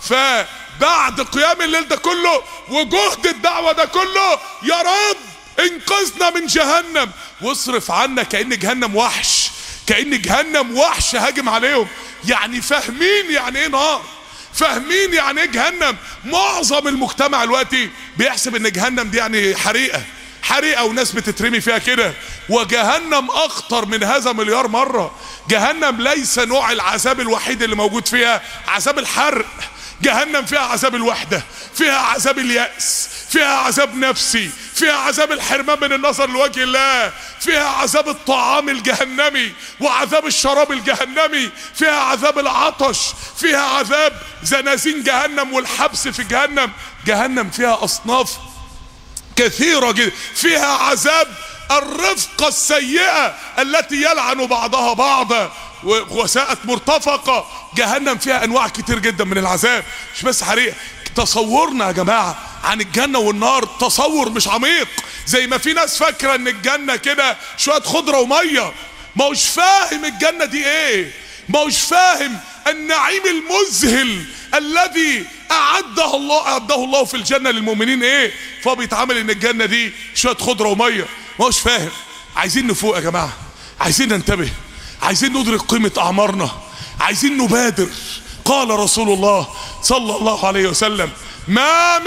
فبعد قيام الليل ده كله وجهد الدعوة ده كله، يا رب انقذنا من جهنم واصرف عنا. كأن جهنم وحش، كأن جهنم وحش هاجم عليهم. يعني فاهمين يعني ايه نار، فاهمين يعني ايه جهنم. معظم المجتمع دلوقتي بيحسب ان جهنم دي يعني حريقة وناس بتترمي فيها كده، وجهنم اخطر من هذا مليار مرة. جهنم ليس نوع العذاب الوحيد اللي موجود فيها عذاب الحرق. جهنم فيها عذاب الوحدة، فيها عذاب اليأس، فيها عذاب نفسي، فيها عذاب الحرمان من النظر لوجه الله، فيها عذاب الطعام الجهنمي وعذاب الشراب الجهنمي، فيها عذاب العطش، فيها عذاب زنازين جهنم والحبس في جهنم. جهنم فيها أصناف كثيرة جدا. فيها عذاب الرفقة السيئة التي يلعن بعضها بعضا وساءت مرتفقة. جهنم فيها انواع كتير جدا من العذاب، مش بس حريقة. تصورنا يا جماعة عن الجنة والنار تصور مش عميق، زي ما في ناس فاكرة ان الجنة كده شوية خضرة ومية. ما هوش فاهم الجنة دي ايه، ما هوش فاهم النعيم المذهل الذي اعده الله في الجنة للمؤمنين ايه. فهو بيتعامل ان الجنة دي شوية خضرة ومية، ما هوش فاهم. عايزين نفوق يا جماعة، عايزين ننتبه، عايزين ندرك قيمة اعمارنا، عايزين نبادر. قال رسول الله صلى الله عليه وسلم ما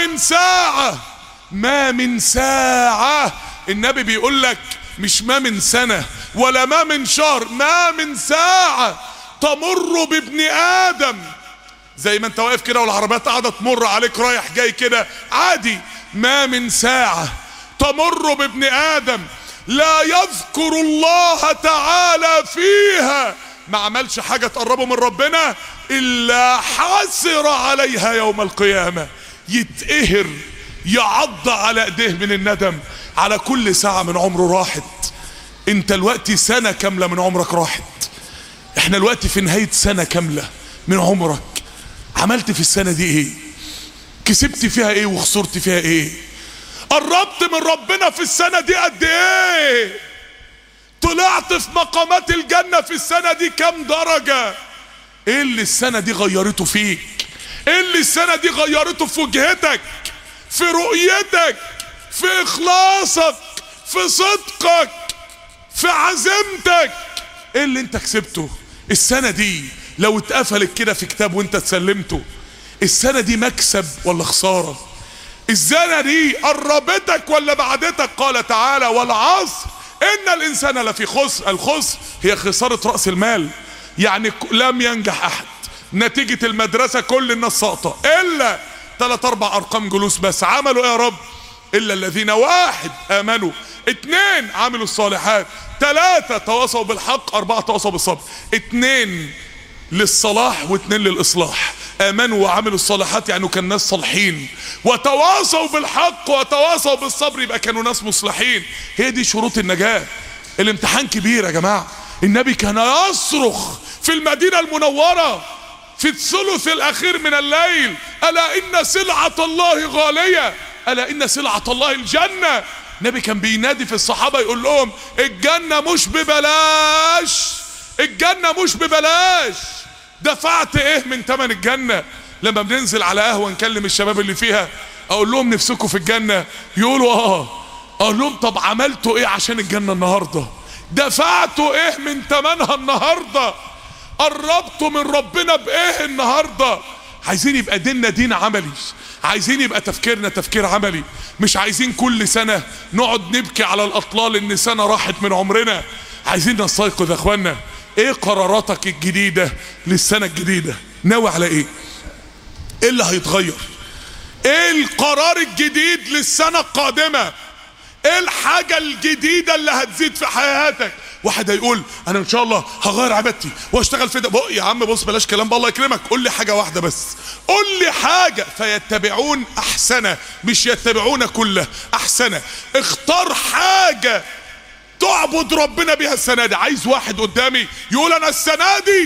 من ساعة. النبي بيقول لك مش ما من سنة ولا ما من شهر، ما من ساعة تمر بابن آدم. زي ما انت واقف كده والعربيات قاعدة تمر عليك رايح جاي كده عادي. ما من ساعة تمر بابن آدم لا يذكر الله تعالى فيها، ما عملش حاجة تقربه من ربنا إلا حسر عليها يوم القيامة. يتقهر، يعض على ايديه من الندم على كل ساعة من عمره راحت. انت دلوقتي سنة كاملة من عمرك راحت. احنا دلوقتي في نهاية سنة كاملة من عمرك. عملت في السنة دي ايه؟ كسبت فيها ايه وخسرت فيها ايه؟ قربت من ربنا في السنة دي قد ايه؟ طلعت في مقامات الجنة في السنة دي كم درجة؟ ايه اللي السنة دي غيرته فيك؟ ايه اللي السنة دي غيرته في وجهتك، في رؤيتك، في اخلاصك، في صدقك، في عزيمتك؟ ايه اللي انت كسبته السنة دي؟ لو اتقفلت كده في كتاب وانت تسلمته، السنة دي مكسب ولا خسارة؟ السنة دي قربتك ولا بعدتك؟ قال تعالى والعصر ان الانسان لفي خسر. الخسر هي خسارة رأس المال، يعني لم ينجح احد. نتيجة المدرسة كل الناس ساقطة الا 3-4 ارقام جلوس بس. عملوا ايه يا رب؟ الا الذين واحد امنوا 2 عملوا الصالحات. 3 تواصوا بالحق. 4 تواصوا بالصبر. 2 للصلاح و2 للإصلاح. آمنوا وعملوا الصالحات يعني كان ناس صالحين، وتواصوا بالحق وتواصوا بالصبر يبقى كانوا ناس مصلحين. هي دي شروط النجاة. الامتحان كبير يا جماعة. النبي كان يصرخ في المدينة المنورة في الثلث الأخير من الليل: ألا إن سلعة الله غالية، ألا إن سلعة الله الجنة. النبي كان بينادي في الصحابة يقول لهم: الجنة مش ببلاش، الجنة مش ببلاش. دفعت ايه من تمن الجنة؟ لما بننزل على قهوة نكلم الشباب اللي فيها اقول لهم: نفسكم في الجنة؟ يقولوا اه. اقول لهم: طب عملتوا ايه عشان الجنة النهاردة؟ دفعتوا ايه من تمنها النهاردة؟ قربتوا من ربنا بايه النهاردة؟ عايزين يبقى ديننا دين عملي، عايزين يبقى تفكيرنا تفكير عملي، مش عايزين كل سنة نقعد نبكي على الاطلال ان سنة راحت من عمرنا. عايزين نستيقظ يا اخوانا. ايه قراراتك الجديدة للسنة الجديدة؟ ناوي على ايه؟ ايه اللي هيتغير؟ ايه القرار الجديد للسنة القادمة؟ ايه الحاجة الجديدة اللي هتزيد في حياتك؟ واحد هيقول: انا ان شاء الله هغير عبادتي واشتغل في ده. يا عم بص، بلاش كلام بقى، الله يكرمك. قول لي حاجة واحدة بس، قول لي حاجة. فيتبعون احسنه، مش يتبعون كله، احسنه. اختار حاجة تعبد ربنا بيها السنة دي. عايز واحد قدامي يقول: انا السنة دي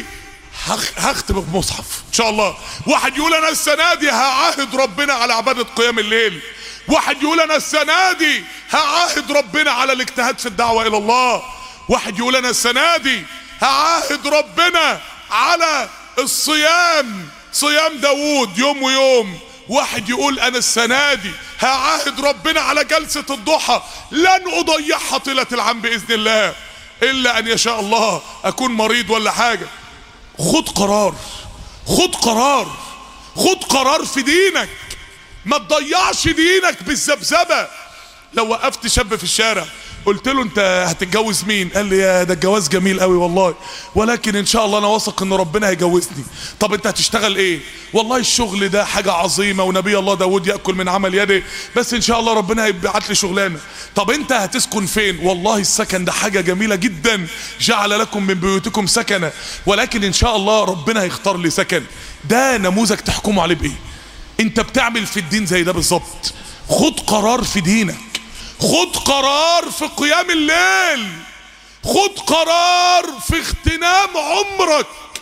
هختم بمصحف ان شاء الله. واحد يقول: انا السنة دي هعاهد ربنا على عبادة قيام الليل. واحد يقول: انا السنة دي هعاهد ربنا على الاجتهاد في الدعوة الى الله. واحد يقول: انا السنة دي هعاهد ربنا على الصيام، صيام داوود يوم ويوم. واحد يقول: انا السنة دي هعاهد ربنا على جلسة الضحى لن اضيعها طيلة العام باذن الله، الا ان يشاء الله اكون مريض ولا حاجة. خد قرار، خد قرار، خد قرار في دينك. ما تضيعش دينك بالذبذبة. لو وقفت شاب في الشارع قلت له: انت هتتجوز مين؟ قال لي: يا ده الجواز جميل قوي والله، ولكن ان شاء الله انا واثق ان ربنا هيجوزني. طب انت هتشتغل ايه؟ والله الشغل ده حاجة عظيمة، ونبي الله داود يأكل من عمل يده، بس ان شاء الله ربنا هيبعت لي شغلانة. طب انت هتسكن فين؟ والله السكن ده حاجة جميلة جدا، جعل لكم من بيوتكم سكنة، ولكن ان شاء الله ربنا هيختار لي سكن. ده نموذج تحكموا عليه بايه؟ انت بتعمل في الدين زي ده بالظبط. خد قرار في دينك، خد قرار في قيام الليل، خد قرار في اغتنام عمرك،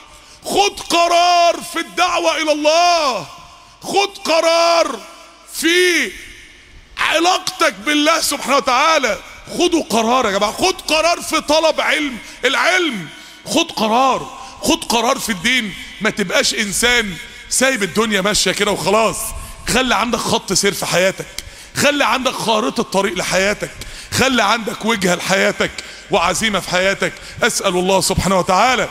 خد قرار في الدعوة الى الله، خد قرار في علاقتك بالله سبحانه وتعالى. خدوا قرار يا جماعة. خد قرار في طلب العلم. خد قرار، خد قرار في الدين. ما تبقاش انسان سايب الدنيا ماشية كده وخلاص. خلي عندك خط سير في حياتك، خلي عندك خارطة طريق لحياتك، خلي عندك وجهة لحياتك وعزيمة في حياتك. أسأل الله سبحانه وتعالى: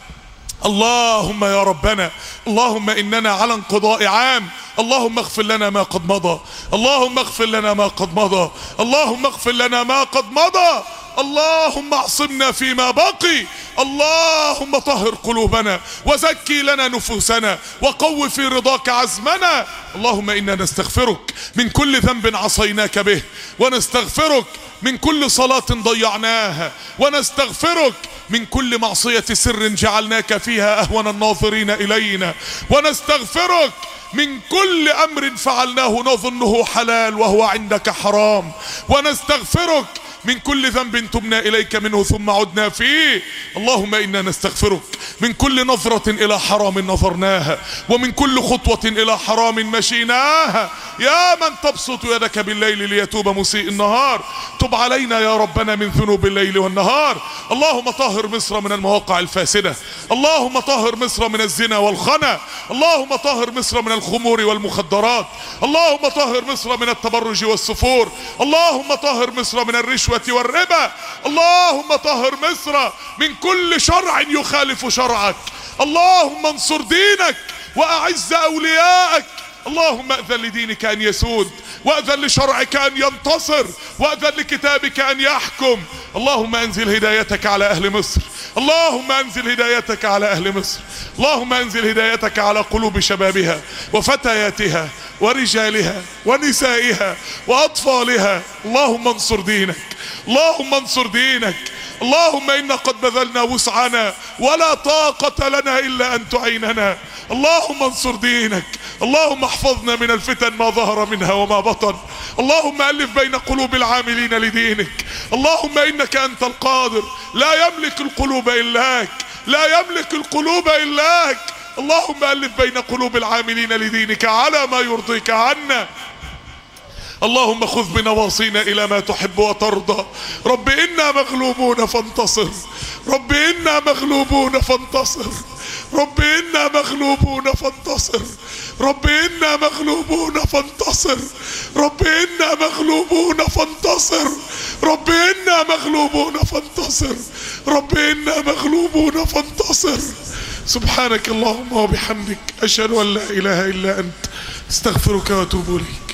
اللهم يا ربنا، اللهم إننا على انقضاء عام، اللهم اغفر لنا ما قد مضى، اللهم اغفر لنا ما قد مضى، اللهم اغفر لنا ما قد مضى، اللهم اعصمنا فيما بقي، اللهم طهر قلوبنا وزكي لنا نفوسنا وقو في رضاك عزمنا. اللهم إنا نستغفرك من كل ذنب عصيناك به، ونستغفرك من كل صلاة ضيعناها، ونستغفرك من كل معصية سر جعلناك فيها أهون الناظرين إلينا، ونستغفرك من كل أمر فعلناه نظنه حلال وهو عندك حرام، ونستغفرك من كل ذنب تبنا إليك منه ثم عدنا فيه. اللهم إنا نستغفرك من كل نظرة إلى حرام نظرناها، ومن كل خطوة إلى حرام مشيناها. يا من تبسط يدك بالليل ليتوب مسيء النهار، تب علينا يا ربنا من ذنوب الليل والنهار. اللهم طهر مصر من المواقع الفاسدة، اللهم طهر مصر من الزنا والخنا، اللهم طهر مصر من الخمور والمخدرات، اللهم طهر مصر من التبرج والسفور، اللهم طهر مصر من الرشوة والربا، اللهم طهر مصر من كل شرع يخالف شرعك. اللهم انصر دينك واعز اولياءك. اللهم اذن لدينك ان يسود، واذن لشرعك ان ينتصر، واذن لكتابك ان يحكم. اللهم انزل هدايتك على اهل مصر، اللهم انزل هدايتك على اهل مصر، اللهم انزل هدايتك على قلوب شبابها وفتياتها ورجالها ونسائها وأطفالها. اللهم انصر دينك، اللهم انصر دينك. اللهم إنا قد بذلنا وسعنا ولا طاقة لنا إلا أن تعيننا. اللهم انصر دينك. اللهم احفظنا من الفتن ما ظهر منها وما بطن. اللهم ألف بين قلوب العاملين لدينك. اللهم إنك أنت القادر، لا يملك القلوب إلاك، لا يملك القلوب إلاك. اللهم ألف بين قلوب العاملين لدينك على ما يرضيك عنا. اللهم خذ بنواصينا إلى ما تحب وترضى. رب إنا مغلوبون فانتصر، رب إنا مغلوبون فانتصر، رب إنا مغلوبون فانتصر، رب إنا مغلوبون فانتصر، رب إنا مغلوبون فانتصر، رب إنا مغلوبون فانتصر، رب إنا مغلوبون فانتصر. سبحانك اللهم وبحمدك، أشهد أن لا إله إلا أنت، استغفرك وأتوب إليك.